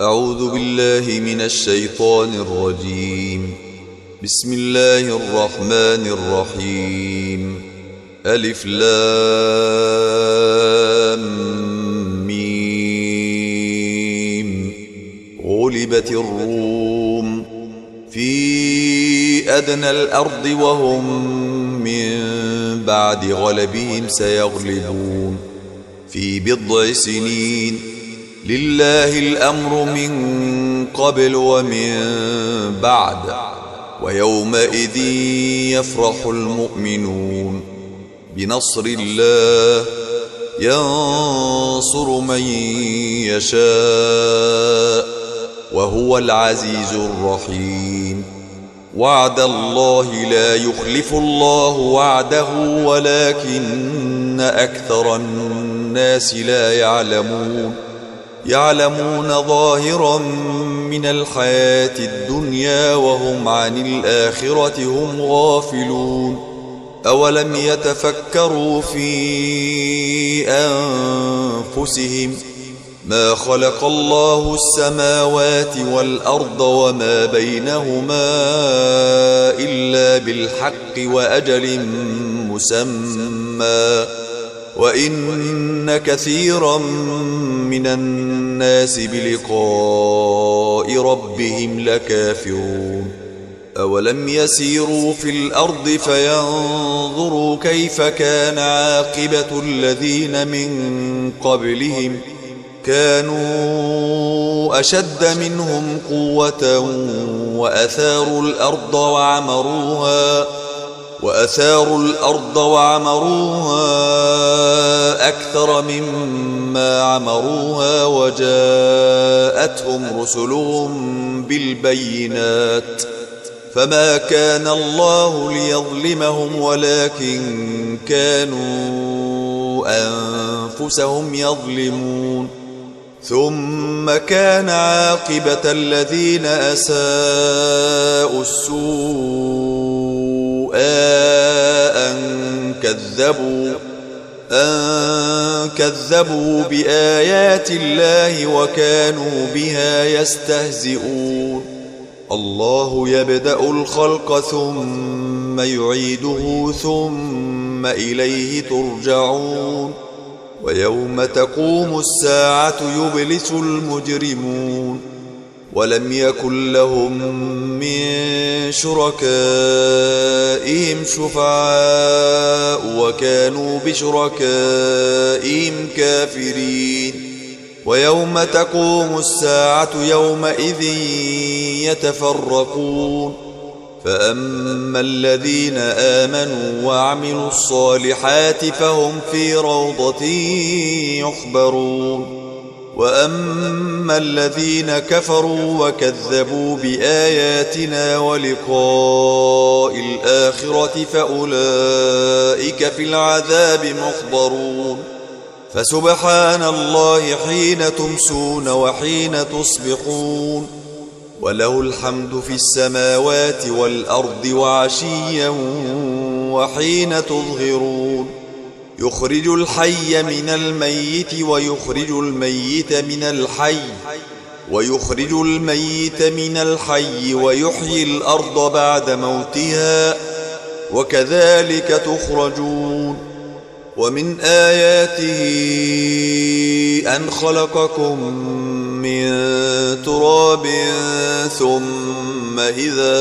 أعوذ بالله من الشيطان الرجيم. بسم الله الرحمن الرحيم. ألف لام ميم. غلبت الروم في أدنى الأرض وهم من بعد غلبهم سيغلبون في بضع سنين. لله الأمر من قبل ومن بعد، ويومئذ يفرح المؤمنون بنصر الله ينصر من يشاء وهو العزيز الرحيم. وعد الله لا يخلف الله وعده ولكن أكثر الناس لا يعلمون ظاهرا من الحياة الدنيا وهم عن الآخرة هم غافلون. أولم يتفكروا في أنفسهم ما خلق الله السماوات والأرض وما بينهما إلا بالحق وأجل مسمى، وإن كثيرا من الناس بلقاء ربهم لكافرون. أولم يسيروا في الأرض فينظروا كيف كان عاقبة الذين من قبلهم كانوا أشد منهم قوة وأثاروا الأرض وعمروها أكثر مما عمروها وجاءتهم رسلهم بالبينات فما كان الله ليظلمهم ولكن كانوا أنفسهم يظلمون. ثم كان عاقبة الذين أساءوا السوء أن كذبوا بآيات الله وكانوا بها يستهزئون. الله يبدأ الخلق ثم يعيده ثم إليه ترجعون. ويوم تقوم الساعة يبلس المجرمون ولم يكن لهم من شركائهم شفعاء وكانوا بشركائهم كافرين. ويوم تقوم الساعة يومئذ يتفرقون، فأما الذين آمنوا وعملوا الصالحات فهم في روضة يحبرون، وأما الذين كفروا وكذبوا بآياتنا ولقاء الآخرة فأولئك في العذاب محضرون. فسبحان الله حين تمسون وحين تصبحون، وله الحمد في السماوات والأرض وعشيا وحين تظهرون. يخرج الحي من الميت ويخرج الميت من الحي ويحيي الأرض بعد موتها وكذلك تخرجون. ومن آياته أن خلقكم من تراب ثم إذا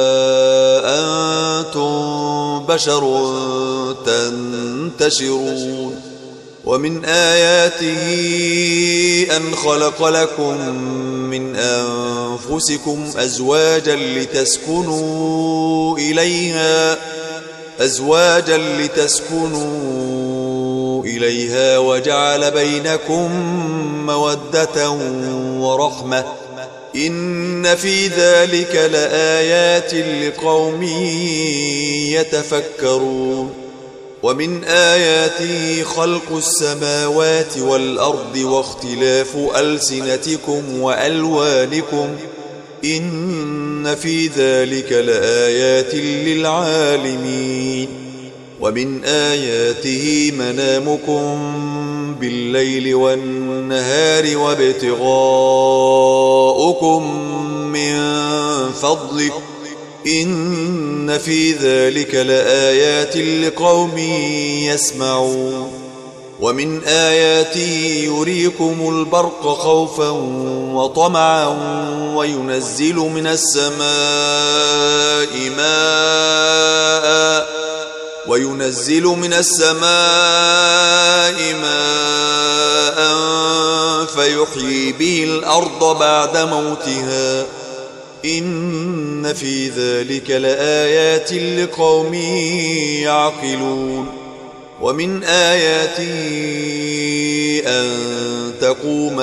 أنتم بشر تنتشرون. ومن آياته أن خلق لكم من أنفسكم أزواجا لتسكنوا إليها وجعل بينكم مودة ورحمة إن في ذلك لآيات لقوم يتفكرون. ومن آياته خلق السماوات والأرض واختلاف ألسنتكم وألوانكم إن في ذلك لآيات للعالمين. ومن آياته منامكم بالليل والنهار وابتغاؤكم من فضله إن في ذلك لآيات لقوم يسمعون ومن آياته يريكم البرق خوفا وطمعا وينزل من السماء ماء فيحيي به الأرض بعد موتها إن في ذلك لآيات لقوم يعقلون ومن آياته أن تقوم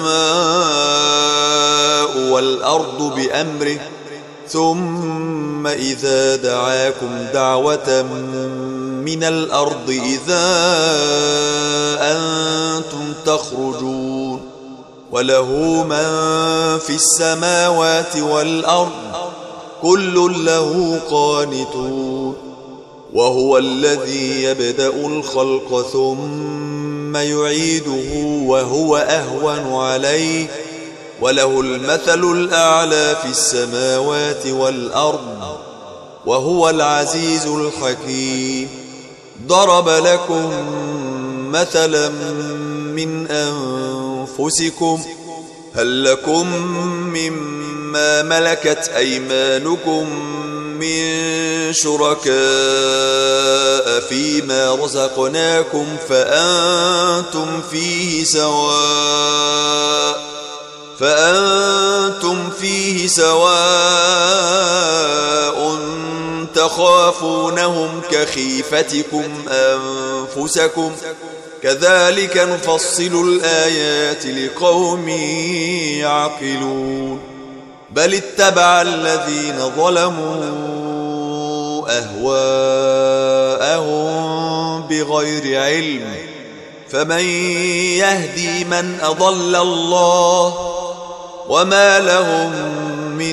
السماء والأرض بأمره ثم إذا دعاكم دعوة من الأرض إذا أنتم تخرجون وله من في السماوات والأرض كل له قانتون وهو الذي يبدأ الخلق ثم يعيده وهو أهون عليه وله المثل الأعلى في السماوات والأرض وهو العزيز الحكيم ضرب لكم مثلا من أنفسكم هل لكم مما ملكت أيمانكم من شركاء فيما رزقناكم فأنتم فيه سواء تخافونهم كخيفتكم أنفسكم كذلك نفصل الآيات لقوم يعقلون بل اتبع الذين ظلموا أهواءهم بغير علم فمن يهدي من أضل الله وما لهم من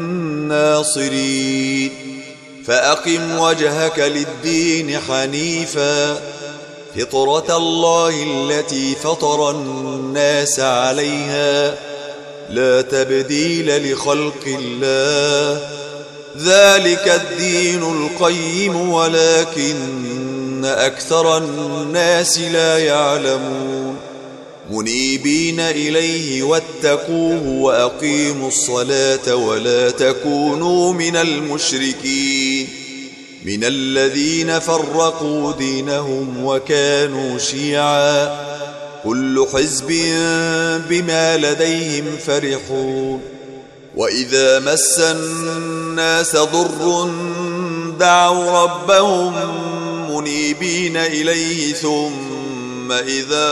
ناصرين فأقم وجهك للدين حنيفا فطرة الله التي فطر الناس عليها لا تبديل لخلق الله ذلك الدين القيم ولكن أكثر الناس لا يعلمون منيبين إليه واتقوه وأقيموا الصلاة ولا تكونوا من المشركين من الذين فرقوا دينهم وكانوا شيعا كل حزب بما لديهم فرحون وإذا مس الناس ضر دعوا ربهم منيبين إليه ثم إذا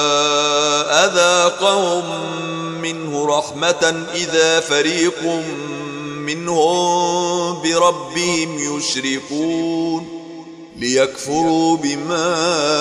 أذاقهم منه رحمة إذا فريق منهم بربهم يشركون ليكفروا بما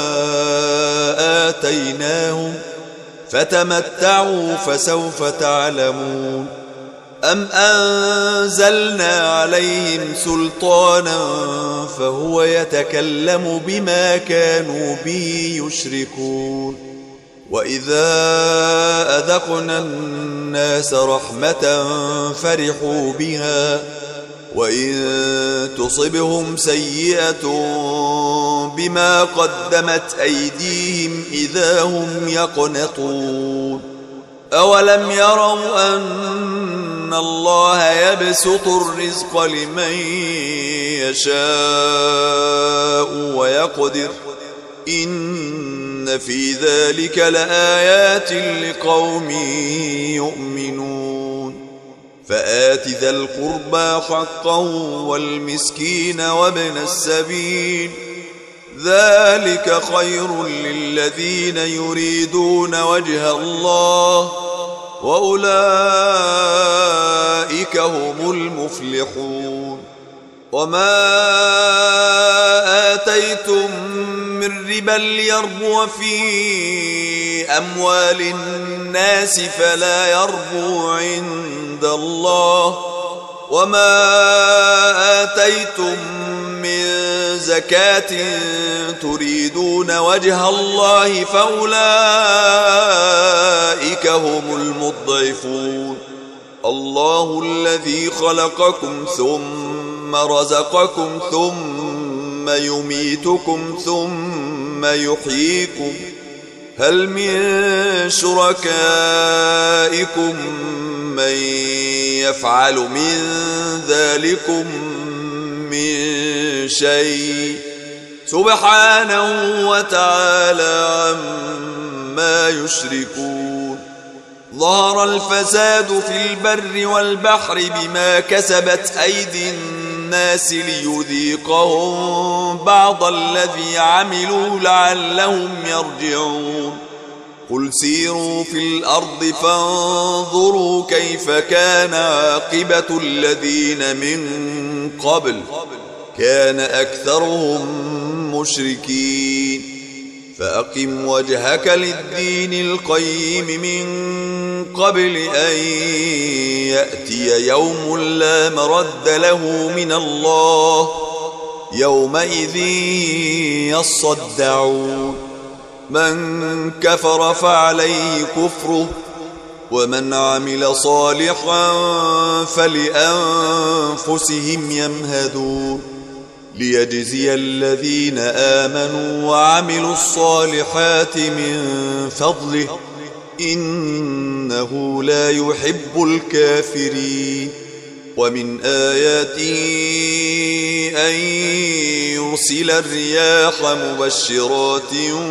آتيناهم فتمتعوا فسوف تعلمون أم أنزلنا عليهم سلطانا فهو يتكلم بما كانوا به يشركون وإذا أذقنا الناس رحمة فرحوا بها وإن تصبهم سيئة بما قدمت أيديهم إذا هم يقنطون أولم يروا أن الله يبسط الرزق لمن يشاء ويقدر إن في ذلك لآيات لقوم يؤمنون فآت ذا القربى حقا والمسكين وابن السبيل ذلك خير للذين يريدون وجه الله وأولئك هم المفلحون وما آتيتم من ربا ليربو في أموال الناس فلا يربو عند الله وما آتيتم من زكاة تريدون وجه الله فأولئك هم المضعفون الله الذي خلقكم ثم رزقكم ثم يميتكم ثم يحييكم هل من شركائكم من يفعل من ذلكم من شيء سبحانه وتعالى عما يشركون ظهر الفساد في البر والبحر بما كسبت أيدي الناس ليذيقهم بعض الذي عملوا لعلهم يرجعون قل سيروا في الأرض فانظروا كيف كان عاقبة الذين من قبل كان أكثرهم مشركين فأقم وجهك للدين القيم من قبل أن يأتي يوم لا مرد له من الله يومئذ يصدعون من كفر فعليه كفره ومن عمل صالحا فلأنفسهم يمهدون ليجزي الذين آمنوا وعملوا الصالحات من فضله إنه لا يحب الكافرين ومن آياته أن يرسل الرياح مبشرات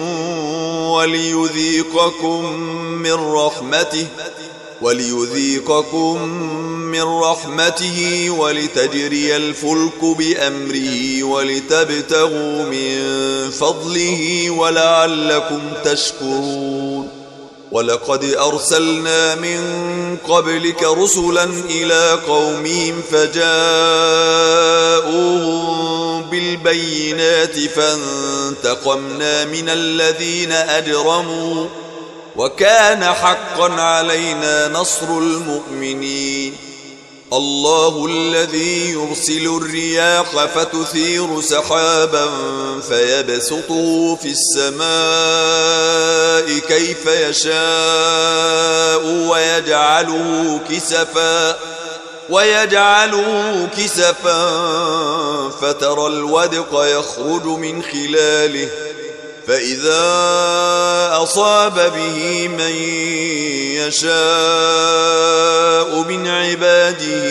وليذيقكم من رحمته ولتجري الفلك بأمره ولتبتغوا من فضله ولعلكم تشكرون ولقد أرسلنا من قبلك رسلا إلى قومهم فجاءوهم بالبينات فانتقمنا من الذين أجرموا وكان حقا علينا نصر المؤمنين الله الذي يرسل الرياح فتثير سحابا فيبسطه في السماء كيف يشاء ويجعله كسفا فترى الودق يخرج من خلاله فإذا أصاب به من يشاء من عباده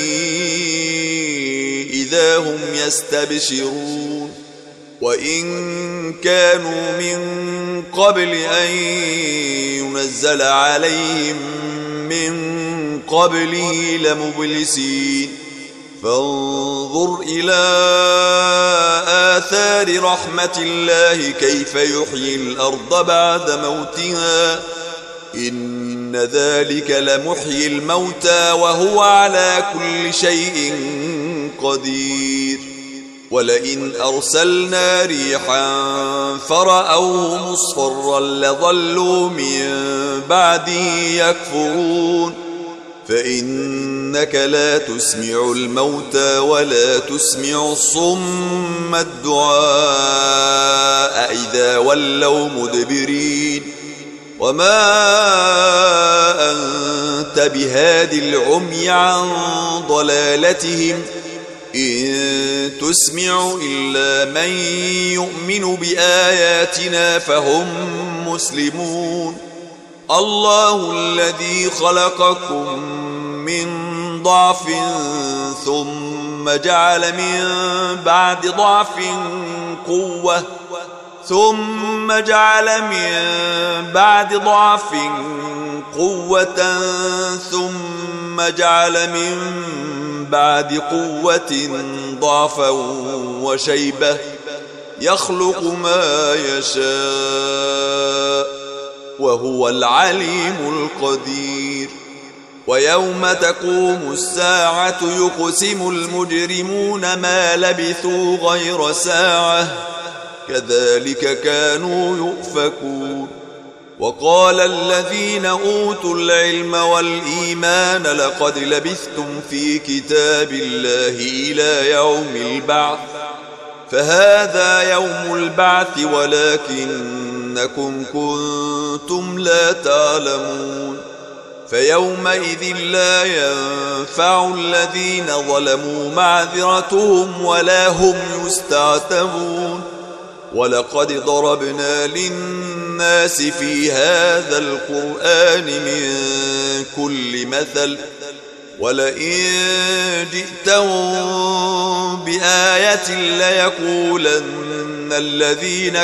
إذا هم يستبشرون وإن كانوا من قبل أن ينزل عليهم من قبله لمبلسين فانظر إلى آثار رحمة الله كيف يحيي الأرض بعد موتها إن ذلك لمحيي الموتى وهو على كل شيء قدير ولئن أرسلنا ريحا فرأوه مصفرا لظلوا من بعده يكفرون فإنك لا تسمع الموتى ولا تسمع الصم الدعاء إذا ولوا مدبرين وما أنت بهاد العمي عن ضلالتهم إن تسمع إلا من يؤمن بآياتنا فهم مسلمون الله الذي خلقكم من ضعف ثم جعل من بعد ضعف قوة ثم جعل من بعد ضعف قوة ثم جعل من بعد قوة ضعفا وشيبة يخلق ما يشاء وهو العليم القدير ويوم تقوم الساعة يقسم المجرمون ما لبثوا غير ساعة كذلك كانوا يؤفكون وقال الذين أوتوا العلم والإيمان لقد لبثتم في كتاب الله إلى يوم البعث فهذا يوم البعث ولكنكم كنتم لا تعلمون. فيومئذ لا ينفع الذين ظلموا معذرتهم ولا هم يستعتبون. ولقد ضربنا للناس في هذا القرآن من كل مثل ولئن جئتهم بآية ليقولن الذين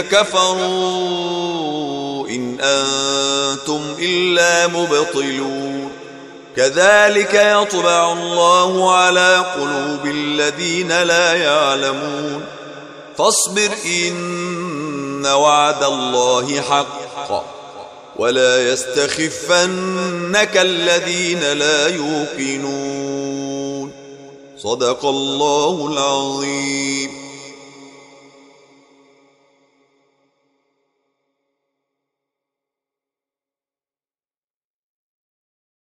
كفروا إن أنتم إلا مبطلون. كذلك يطبع الله على قلوب الذين لا يعلمون. فاصبر إن وعد الله حق ولا يستخفنك الذين لا يوقنون. صدق الله العظيم.